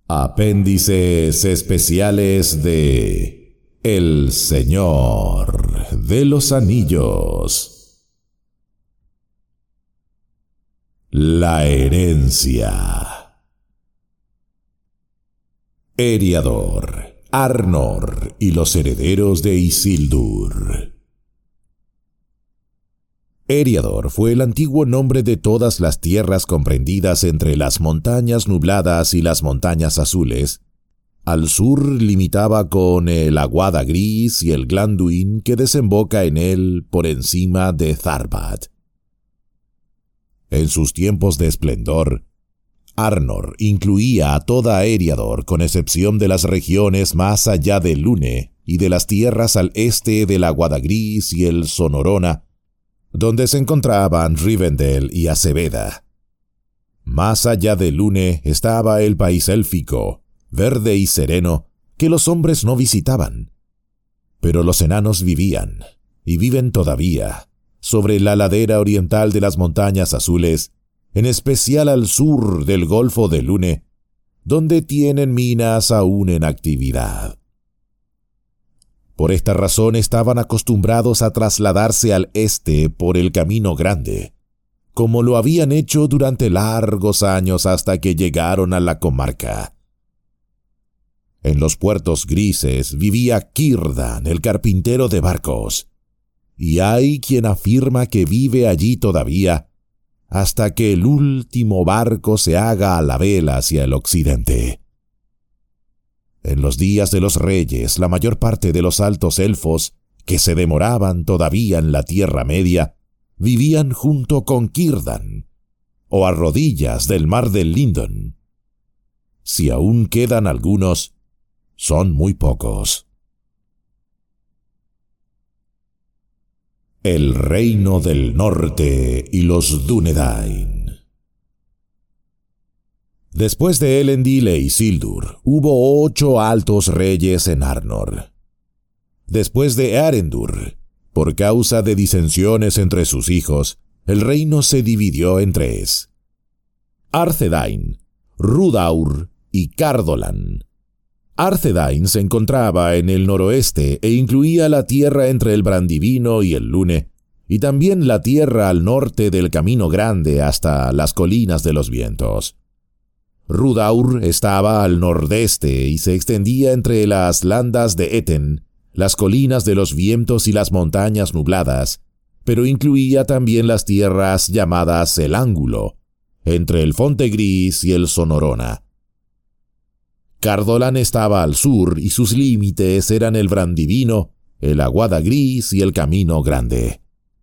Apéndices especiales de El Señor de los Anillos. La herencia. Eriador, Arnor y los herederos de Isildur. Eriador fue el antiguo nombre de todas las tierras comprendidas entre las montañas nubladas y las montañas azules. Al sur limitaba con el Aguada Gris y el Glanduin que desemboca en él por encima de Tharbad. En sus tiempos de esplendor, Arnor incluía a toda Eriador con excepción de las regiones más allá de Lune y de las tierras al este del Aguada Gris y el Sonorona, donde se encontraban Rivendell y Aceveda. Más allá de Lune estaba el país élfico, verde y sereno, que los hombres no visitaban. Pero los enanos vivían, y viven todavía, sobre la ladera oriental de las montañas azules, en especial al sur del Golfo de Lune, donde tienen minas aún en actividad. Por esta razón estaban acostumbrados a trasladarse al este por el Camino Grande, como lo habían hecho durante largos años hasta que llegaron a la comarca. En los puertos grises vivía Círdan, el carpintero de barcos, y hay quien afirma que vive allí todavía hasta que el último barco se haga a la vela hacia el occidente. En los días de los reyes, la mayor parte de los altos elfos, que se demoraban todavía en la Tierra Media, vivían junto con Círdan, o a rodillas del mar del Lindon. Si aún quedan algunos, son muy pocos. El Reino del Norte y los Dúnedain. Después de Elendil e Isildur, hubo 8 altos reyes en Arnor. Después de Earendur, por causa de disensiones entre sus hijos, el reino se dividió en 3. Arthedain, Rhudaur y Cardolan. Arthedain se encontraba en el noroeste e incluía la tierra entre el Brandivino y el Lune, y también la tierra al norte del Camino Grande hasta las Colinas de los Vientos. Rhudaur estaba al nordeste y se extendía entre las landas de Eten, las Colinas de los Vientos y las montañas nubladas, pero incluía también las tierras llamadas el Ángulo, entre el Fonte Gris y el Sonorona. Cardolan estaba al sur y sus límites eran el Brandivino, el Aguada Gris y el Camino Grande.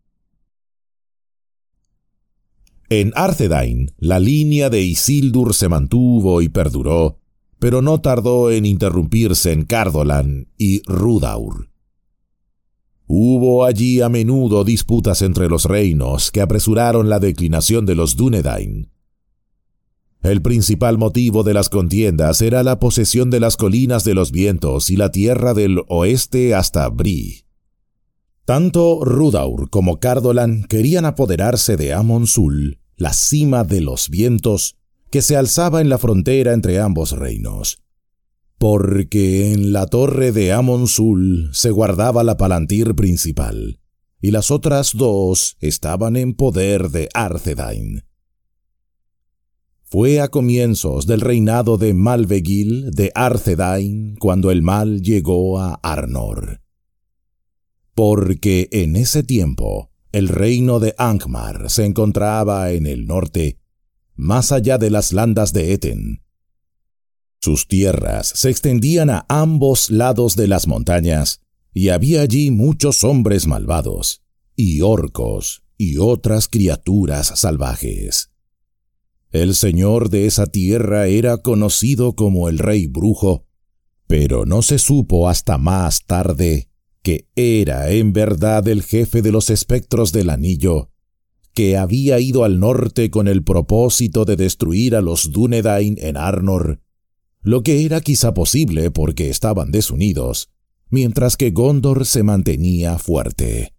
En Arthedain, la línea de Isildur se mantuvo y perduró, pero no tardó en interrumpirse en Cardolan y Rhudaur. Hubo allí a menudo disputas entre los reinos que apresuraron la declinación de los Dúnedain. El principal motivo de las contiendas era la posesión de las Colinas de los Vientos y la tierra del oeste hasta Bree. Tanto Rhudaur como Cardolan querían apoderarse de Amon Sul, la cima de los vientos, que se alzaba en la frontera entre ambos reinos. Porque en la torre de Amon Sul se guardaba la Palantir principal, y las otras 2 estaban en poder de Arthedain. Fue a comienzos del reinado de Malvegil de Arthedain cuando el mal llegó a Arnor. Porque en ese tiempo el reino de Angmar se encontraba en el norte, más allá de las landas de Eten. Sus tierras se extendían a ambos lados de las montañas, y había allí muchos hombres malvados, y orcos, y otras criaturas salvajes. El señor de esa tierra era conocido como el Rey Brujo, pero no se supo hasta más tarde que era en verdad el jefe de los espectros del anillo, que había ido al norte con el propósito de destruir a los Dúnedain en Arnor, lo que era quizá posible porque estaban desunidos, mientras que Gondor se mantenía fuerte.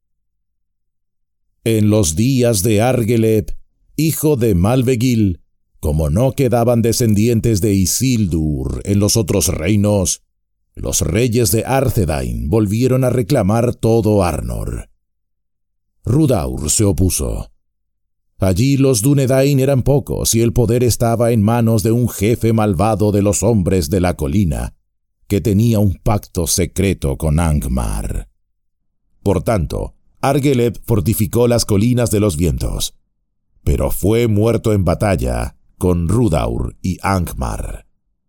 En los días de Argeleb, hijo de Malvegil, Como no quedaban descendientes de Isildur en los otros reinos, los reyes de Arthedain volvieron a reclamar todo Arnor. Rudaur se opuso. Allí los Dúnedain eran pocos y el poder estaba en manos de un jefe malvado de los hombres de la colina, que tenía un pacto secreto con Angmar. Por tanto, Argeleb fortificó las colinas de los vientos, pero fue muerto en batalla con Rudaur y Angmar.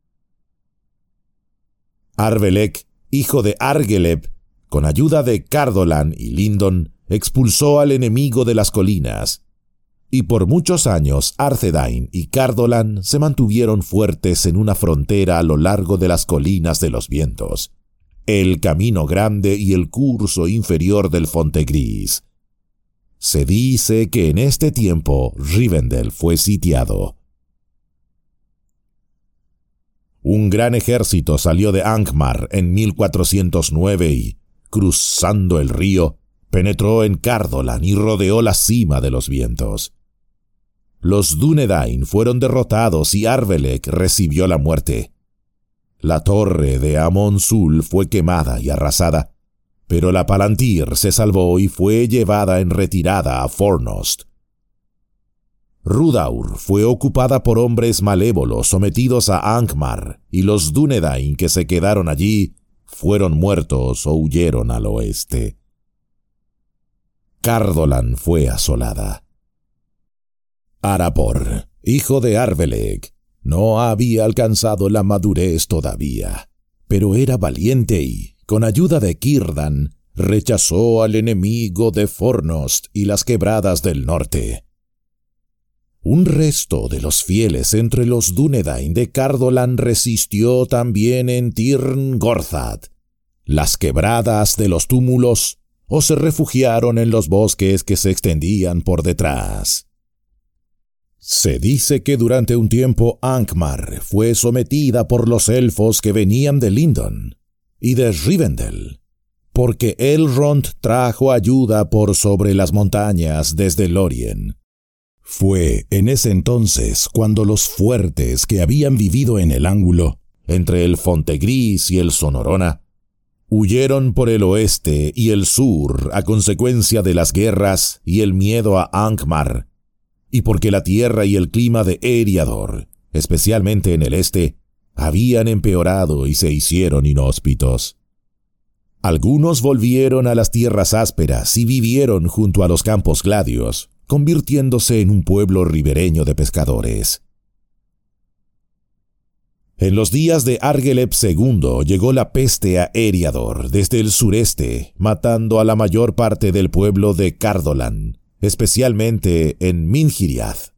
Arbelek, hijo de Argeleb, con ayuda de Cardolan y Lindon, expulsó al enemigo de las colinas, y por muchos años Arthedain y Cardolan se mantuvieron fuertes en una frontera a lo largo de las colinas de los vientos, el camino grande y el curso inferior del Fontegris. Se dice que en este tiempo Rivendell fue sitiado. Un gran ejército salió de Angmar en 1409 y, cruzando el río, penetró en Cardolan y rodeó la cima de los vientos. Los Dúnedain fueron derrotados y Arbelek recibió la muerte. La torre de Amon-Sul fue quemada y arrasada, pero la Palantir se salvó y fue llevada en retirada a Fornost. Rudaur fue ocupada por hombres malévolos sometidos a Angmar, y los Dúnedain que se quedaron allí fueron muertos o huyeron al oeste. Cardolan fue asolada. Arapor, hijo de Arbelek, no había alcanzado la madurez todavía, pero era valiente y, con ayuda de Círdan, rechazó al enemigo de Fornost y las quebradas del norte. Un resto de los fieles entre los Dúnedain de Cardolan resistió también en Tirn-Gorthad, las quebradas de los túmulos, o se refugiaron en los bosques que se extendían por detrás. Se dice que durante un tiempo Angmar fue sometida por los elfos que venían de Lindon y de Rivendell, porque Elrond trajo ayuda por sobre las montañas desde Lórien. Fue en ese entonces cuando los fuertes que habían vivido en el ángulo, entre el Fontegris y el Sonorona, huyeron por el oeste y el sur a consecuencia de las guerras y el miedo a Angmar, y porque la tierra y el clima de Eriador, especialmente en el este, habían empeorado y se hicieron inhóspitos. Algunos volvieron a las tierras ásperas y vivieron junto a los campos gladios, convirtiéndose en un pueblo ribereño de pescadores. En los días de Argeleb II llegó la peste a Eriador desde el sureste, matando a la mayor parte del pueblo de Cardolan, especialmente en Minhiriath.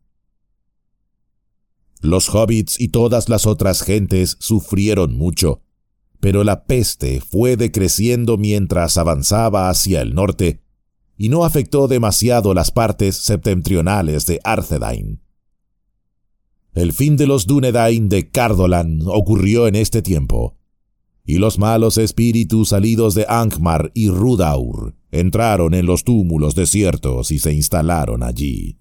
Los hobbits y todas las otras gentes sufrieron mucho, pero la peste fue decreciendo mientras avanzaba hacia el norte y no afectó demasiado las partes septentrionales de Arthedain. El fin de los Dúnedain de Cardolan ocurrió en este tiempo, y los malos espíritus salidos de Angmar y Rudaur entraron en los túmulos desiertos y se instalaron allí.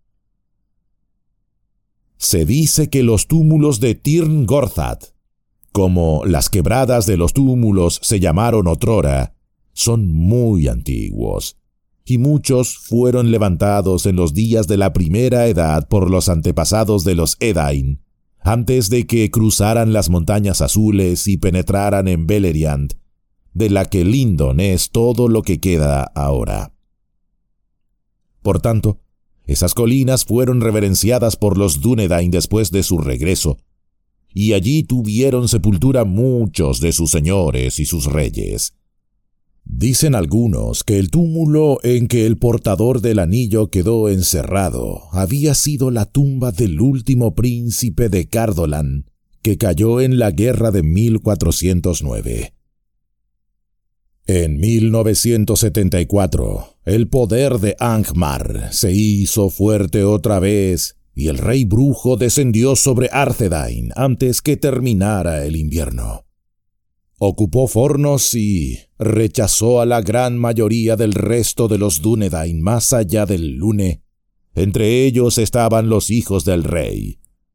Se dice que los túmulos de Tirn-Gorthad, como las quebradas de los túmulos se llamaron otrora, son muy antiguos, y muchos fueron levantados en los días de la primera edad por los antepasados de los Edain, antes de que cruzaran las montañas azules y penetraran en Beleriand, de la que Lindon es todo lo que queda ahora. Por tanto, esas colinas fueron reverenciadas por los Dúnedain después de su regreso, y allí tuvieron sepultura muchos de sus señores y sus reyes. Dicen algunos que el túmulo en que el portador del anillo quedó encerrado había sido la tumba del último príncipe de Cardolan, que cayó en la guerra de 1409. En 1974, el poder de Angmar se hizo fuerte otra vez y el rey brujo descendió sobre Arthedain antes que terminara el invierno. Ocupó Fornos y rechazó a la gran mayoría del resto de los Dúnedain más allá del Lune. Entre ellos estaban los hijos del rey,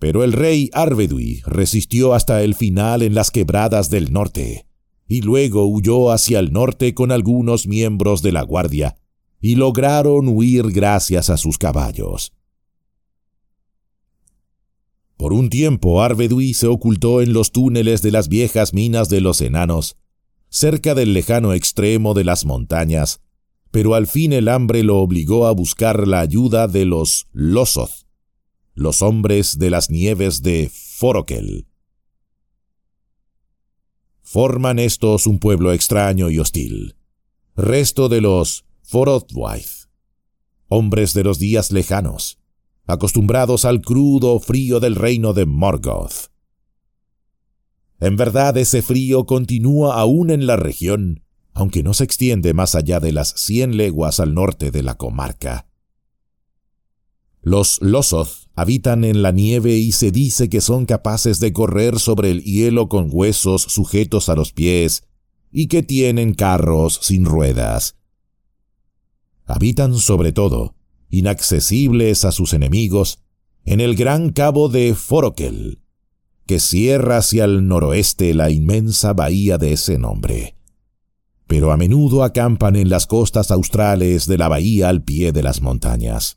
Pero el rey Arvedui resistió hasta el final en las quebradas del norte, y luego huyó hacia el norte con algunos miembros de la guardia, y lograron huir gracias a sus caballos. Por un tiempo Arvedui se ocultó en los túneles de las viejas minas de los enanos, cerca del lejano extremo de las montañas, pero al fin el hambre lo obligó a buscar la ayuda de los Losoth, los hombres de las nieves de Forokel. Forman estos un pueblo extraño y hostil, resto de los Forothwaith, hombres de los días lejanos, acostumbrados al crudo frío del reino de Morgoth. En verdad, ese frío continúa aún en la región, aunque no se extiende más allá de las 100 leguas al norte de la comarca. Los Losoth habitan en la nieve y se dice que son capaces de correr sobre el hielo con huesos sujetos a los pies y que tienen carros sin ruedas. Habitan sobre todo, inaccesibles a sus enemigos, en el gran cabo de Forokel, que cierra hacia el noroeste la inmensa bahía de ese nombre. Pero a menudo acampan en las costas australes de la bahía al pie de las montañas.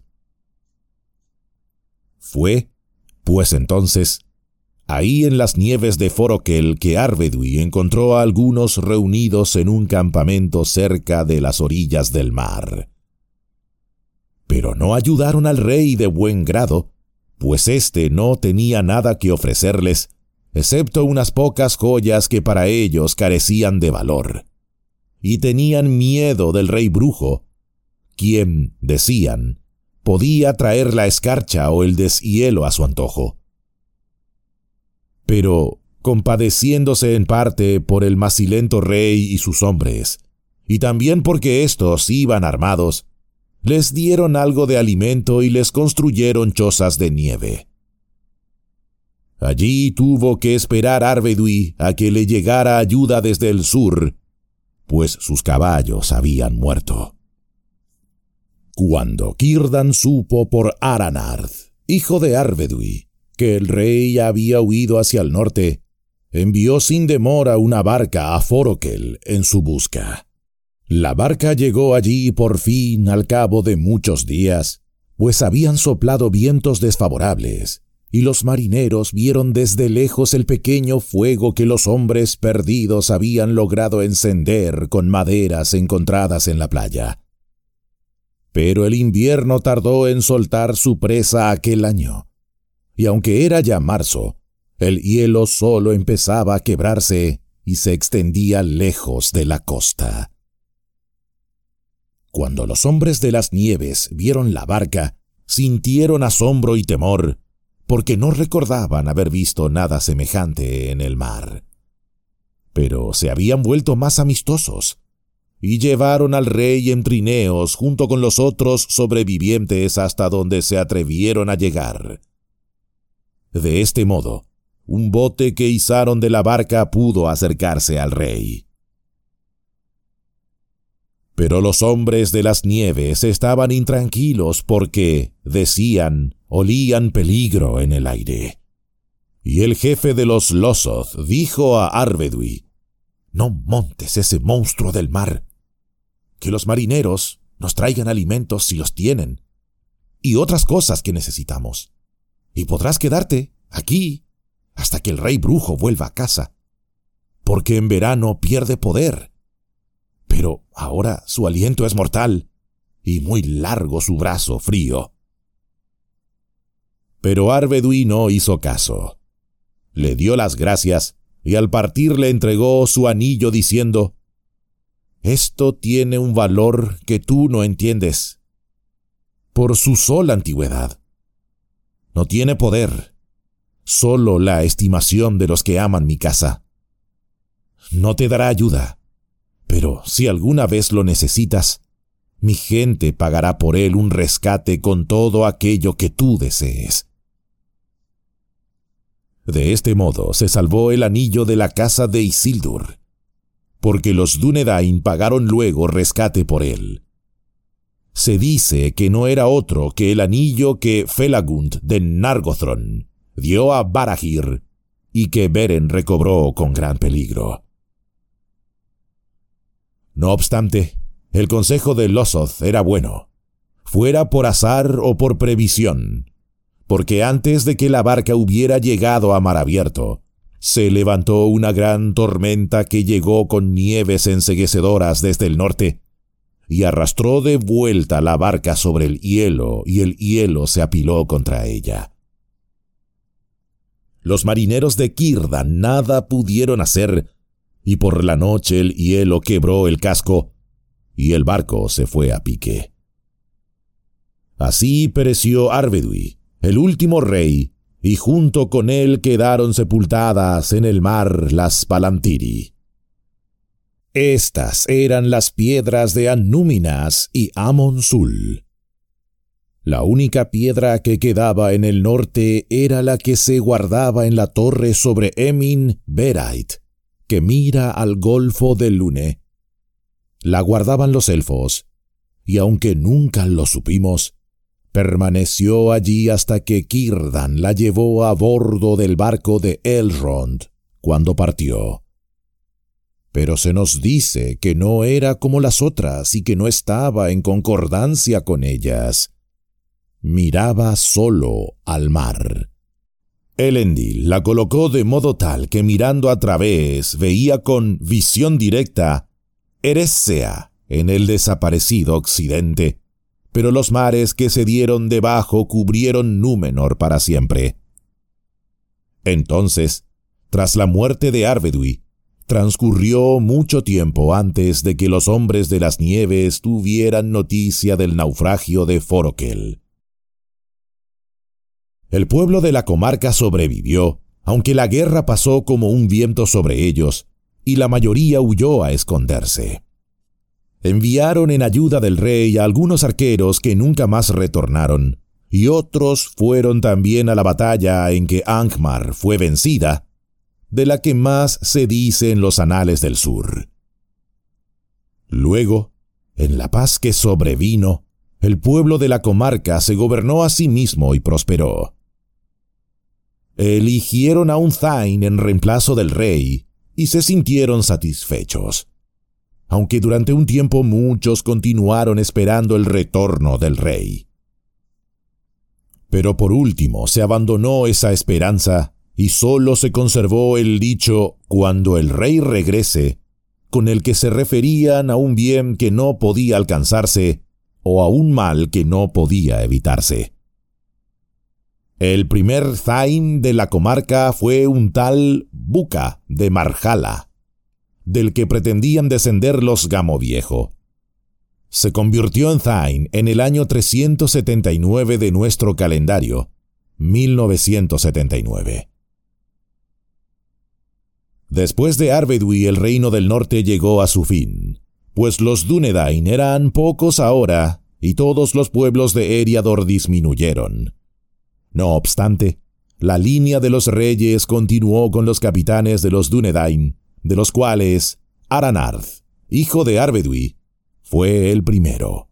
Fue, pues entonces, ahí en las nieves de Forokel que Arvedui encontró a algunos reunidos en un campamento cerca de las orillas del mar. Pero no ayudaron al rey de buen grado, pues éste no tenía nada que ofrecerles, excepto unas pocas joyas que para ellos carecían de valor, y tenían miedo del rey brujo, quien, decían, podía traer la escarcha o el deshielo a su antojo. Pero, compadeciéndose en parte por el macilento rey y sus hombres, y también porque éstos iban armados, les dieron algo de alimento y les construyeron chozas de nieve. Allí tuvo que esperar Arvedui a que le llegara ayuda desde el sur, pues sus caballos habían muerto. Cuando Círdan supo por Aranard, hijo de Arvedui, que el rey había huido hacia el norte, envió sin demora una barca a Forokel en su busca. La barca llegó allí por fin al cabo de muchos días, pues habían soplado vientos desfavorables, y los marineros vieron desde lejos el pequeño fuego que los hombres perdidos habían logrado encender con maderas encontradas en la playa. Pero el invierno tardó en soltar su presa aquel año, y aunque era ya marzo, el hielo solo empezaba a quebrarse y se extendía lejos de la costa. Cuando los hombres de las nieves vieron la barca, sintieron asombro y temor, porque no recordaban haber visto nada semejante en el mar. Pero se habían vuelto más amistosos, y llevaron al rey en trineos junto con los otros sobrevivientes hasta donde se atrevieron a llegar. De este modo, un bote que izaron de la barca pudo acercarse al rey. Pero los hombres de las nieves estaban intranquilos porque, decían, olían peligro en el aire. Y el jefe de los Losoth dijo a Arvedui: «No montes ese monstruo del mar. Que los marineros nos traigan alimentos si los tienen, y otras cosas que necesitamos. Y podrás quedarte aquí hasta que el rey brujo vuelva a casa, porque en verano pierde poder. Pero ahora su aliento es mortal, y muy largo su brazo frío». Pero Arvedui no hizo caso. Le dio las gracias, y al partir le entregó su anillo diciendo: «Esto tiene un valor que tú no entiendes, por su sola antigüedad. No tiene poder, solo la estimación de los que aman mi casa. No te dará ayuda, pero si alguna vez lo necesitas, mi gente pagará por él un rescate con todo aquello que tú desees». De este modo se salvó el anillo de la casa de Isildur, porque los Dúnedain pagaron luego rescate por él. Se dice que no era otro que el anillo que Felagund de Nargothrond, dio a Barahir, y que Beren recobró con gran peligro. No obstante, el consejo de Losoth era bueno, fuera por azar o por previsión, porque antes de que la barca hubiera llegado a mar abierto, se levantó una gran tormenta que llegó con nieves enceguecedoras desde el norte, y arrastró de vuelta la barca sobre el hielo, y el hielo se apiló contra ella. Los marineros de Círdan nada pudieron hacer, y por la noche el hielo quebró el casco, y el barco se fue a pique. Así pereció Arvedui, el último rey, y junto con él quedaron sepultadas en el mar las Palamtiri. Estas eran las piedras de Annúminas y Amon-Sul. La única piedra que quedaba en el norte era la que se guardaba en la torre sobre Emin Berait, que mira al Golfo de Lune. La guardaban los elfos, y aunque nunca lo supimos, permaneció allí hasta que Círdan la llevó a bordo del barco de Elrond cuando partió. Pero se nos dice que no era como las otras y que no estaba en concordancia con ellas. Miraba solo al mar. Elendil la colocó de modo tal que mirando a través veía con visión directa Eressëa en el desaparecido occidente, pero los mares que se dieron debajo cubrieron Númenor para siempre. Entonces, tras la muerte de Arvedui, transcurrió mucho tiempo antes de que los hombres de las nieves tuvieran noticia del naufragio de Forokel. El pueblo de la comarca sobrevivió, aunque la guerra pasó como un viento sobre ellos, y la mayoría huyó a esconderse. Enviaron en ayuda del rey a algunos arqueros que nunca más retornaron, y otros fueron también a la batalla en que Angmar fue vencida, de la que más se dice en los anales del sur. Luego, en la paz que sobrevino, el pueblo de la comarca se gobernó a sí mismo y prosperó. Eligieron a un Thain en reemplazo del rey y se sintieron satisfechos, aunque durante un tiempo muchos continuaron esperando el retorno del rey. Pero por último se abandonó esa esperanza y solo se conservó el dicho «cuando el rey regrese», con el que se referían a un bien que no podía alcanzarse o a un mal que no podía evitarse. El primer Thain de la comarca fue un tal Buca de Marjala, del que pretendían descender los Gamoviejo. Se convirtió en Thain en el año 379 de nuestro calendario, 1979. Después de Arvedui el reino del norte llegó a su fin, pues los Dúnedain eran pocos ahora y todos los pueblos de Eriador disminuyeron. No obstante, la línea de los reyes continuó con los capitanes de los Dúnedain, de los cuales Aranarth, hijo de Arvedui, fue el primero.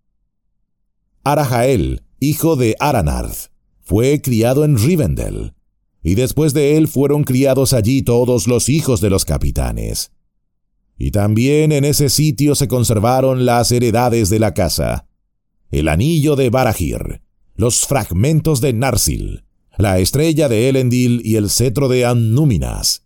Arajael, hijo de Aranarth, fue criado en Rivendell, y después de él fueron criados allí todos los hijos de los capitanes. Y también en ese sitio se conservaron las heredades de la casa, el anillo de Barahir, los fragmentos de Narsil, la estrella de Elendil y el cetro de Annúminas.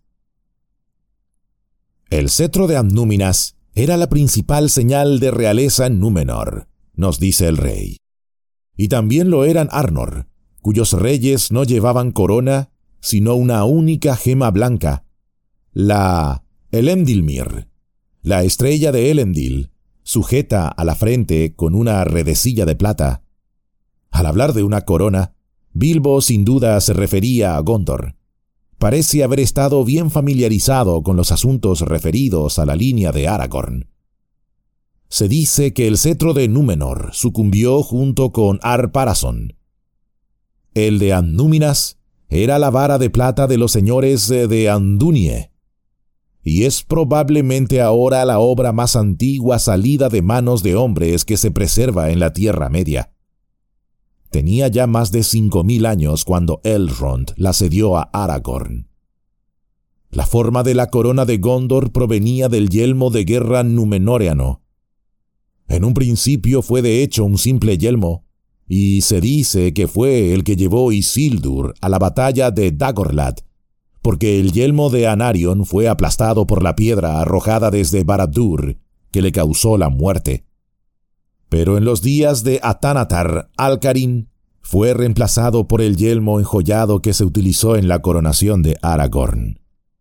El cetro de Annúminas era la principal señal de realeza en Númenor, nos dice el rey. Y también lo eran Arnor, cuyos reyes no llevaban corona, sino una única gema blanca, la Elendilmir, la estrella de Elendil, sujeta a la frente con una redecilla de plata. Al hablar de una corona, Bilbo sin duda se refería a Gondor. Parece haber estado bien familiarizado con los asuntos referidos a la línea de Aragorn. Se dice que el cetro de Númenor sucumbió junto con Ar-Pharazôn. El de Annúminas era la vara de plata de los señores de Andúnie, y es probablemente ahora la obra más antigua salida de manos de hombres que se preserva en la Tierra Media. tenía ya más de 5000 años cuando Elrond la cedió a Aragorn. La forma de la corona de Gondor provenía del yelmo de guerra númenóreano. En un principio fue de hecho un simple yelmo, y se dice que fue el que llevó Isildur a la batalla de Dagorlad, porque el yelmo de Anarion fue aplastado por la piedra arrojada desde Barad-dûr, que le causó la muerte. Pero en los días de Atánatar, Alcarin fue reemplazado por el yelmo enjollado que se utilizó en la coronación de Aragorn.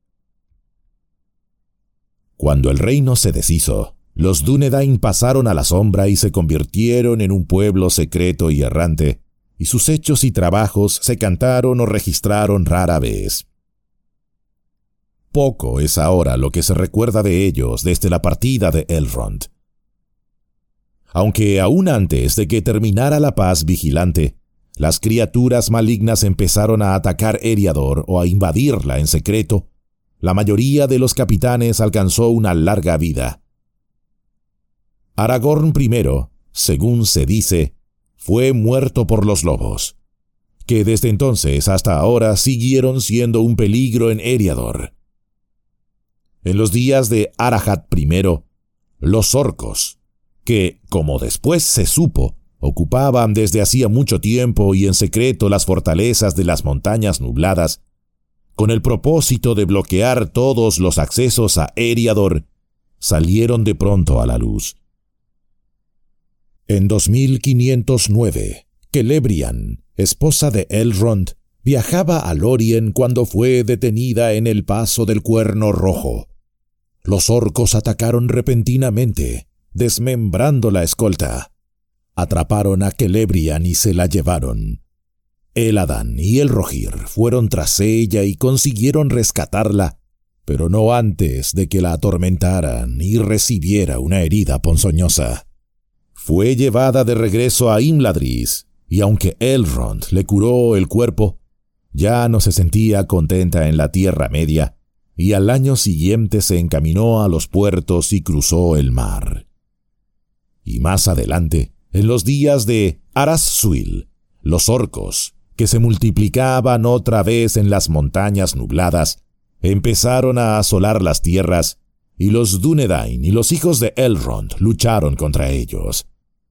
Cuando el reino se deshizo, los Dúnedain pasaron a la sombra y se convirtieron en un pueblo secreto y errante, y sus hechos y trabajos se cantaron o registraron rara vez. Poco es ahora lo que se recuerda de ellos desde la partida de Elrond. Aunque aún antes de que terminara la paz vigilante, las criaturas malignas empezaron a atacar Eriador o a invadirla en secreto, la mayoría de los capitanes alcanzó una larga vida. Aragorn I, según se dice, fue muerto por los lobos, que desde entonces hasta ahora siguieron siendo un peligro en Eriador. En los días de Arahat I, los orcos, que, como después se supo, ocupaban desde hacía mucho tiempo y en secreto las fortalezas de las montañas nubladas, con el propósito de bloquear todos los accesos a Eriador, salieron de pronto a la luz. En 2509, Celebrian, esposa de Elrond, viajaba a Lórien cuando fue detenida en el paso del Cuerno Rojo. Los orcos atacaron repentinamente, desmembrando la escolta. Atraparon a Celebrian y se la llevaron. Eladán y el Rohir fueron tras ella y consiguieron rescatarla, pero no antes de que la atormentaran y recibiera una herida ponzoñosa. Fue llevada de regreso a Imladris, y aunque Elrond le curó el cuerpo, ya no se sentía contenta en la Tierra Media, y al año siguiente se encaminó a los puertos y cruzó el mar. Y más adelante, en los días de Aras-Suil, los orcos, que se multiplicaban otra vez en las montañas nubladas, empezaron a asolar las tierras, y los Dúnedain y los hijos de Elrond lucharon contra ellos.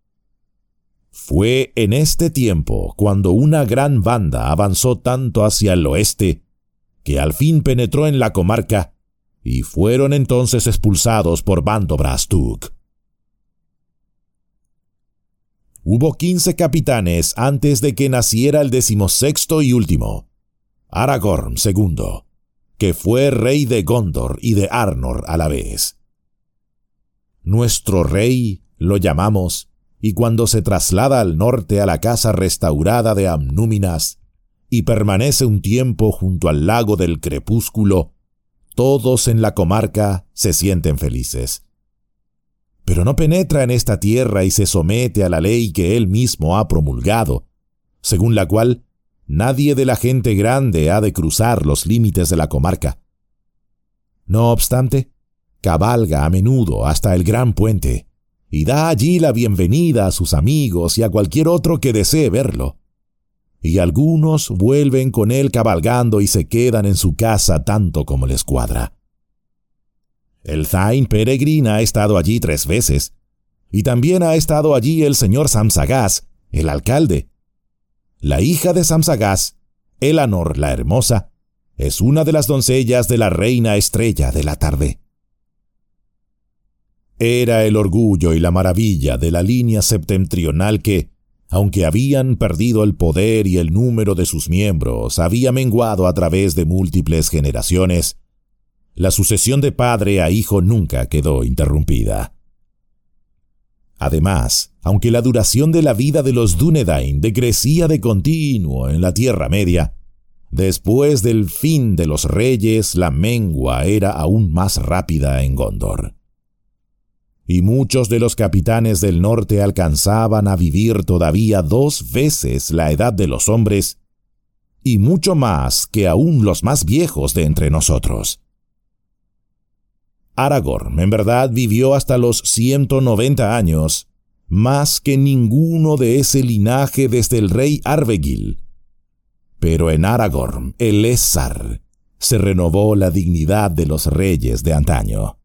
Fue en este tiempo cuando una gran banda avanzó tanto hacia el oeste, que al fin penetró en la comarca, y fueron entonces expulsados por Bando-Brast-Tug. Hubo 15 capitanes antes de que naciera el 16º y último, Aragorn II, que fue rey de Gondor y de Arnor a la vez. Nuestro rey lo llamamos, y cuando se traslada al norte a la casa restaurada de Amnúminas, y permanece un tiempo junto al lago del crepúsculo, todos en la comarca se sienten felices. Pero no penetra en esta tierra y se somete a la ley que él mismo ha promulgado, según la cual nadie de la gente grande ha de cruzar los límites de la comarca. No obstante, cabalga a menudo hasta el gran puente, y da allí la bienvenida a sus amigos y a cualquier otro que desee verlo. Y algunos vuelven con él cabalgando y se quedan en su casa tanto como les cuadra. El Thain Peregrin ha estado allí 3 veces, y también ha estado allí el señor Samsagas, el alcalde. La hija de Samsagas, Elanor la Hermosa, es una de las doncellas de la reina Estrella de la Tarde. Era el orgullo y la maravilla de la línea septentrional que, aunque habían perdido el poder y el número de sus miembros había menguado a través de múltiples generaciones, la sucesión de padre a hijo nunca quedó interrumpida. Además, aunque la duración de la vida de los Dúnedain decrecía de continuo en la Tierra Media, después del fin de los reyes la mengua era aún más rápida en Gondor. Y muchos de los capitanes del norte alcanzaban a vivir todavía 2 veces la edad de los hombres, y mucho más que aún los más viejos de entre nosotros. Aragorn, en verdad, vivió hasta los 190 años, más que ninguno de ese linaje desde el rey Arvegil. Pero en Aragorn, el Ésar, se renovó la dignidad de los reyes de antaño.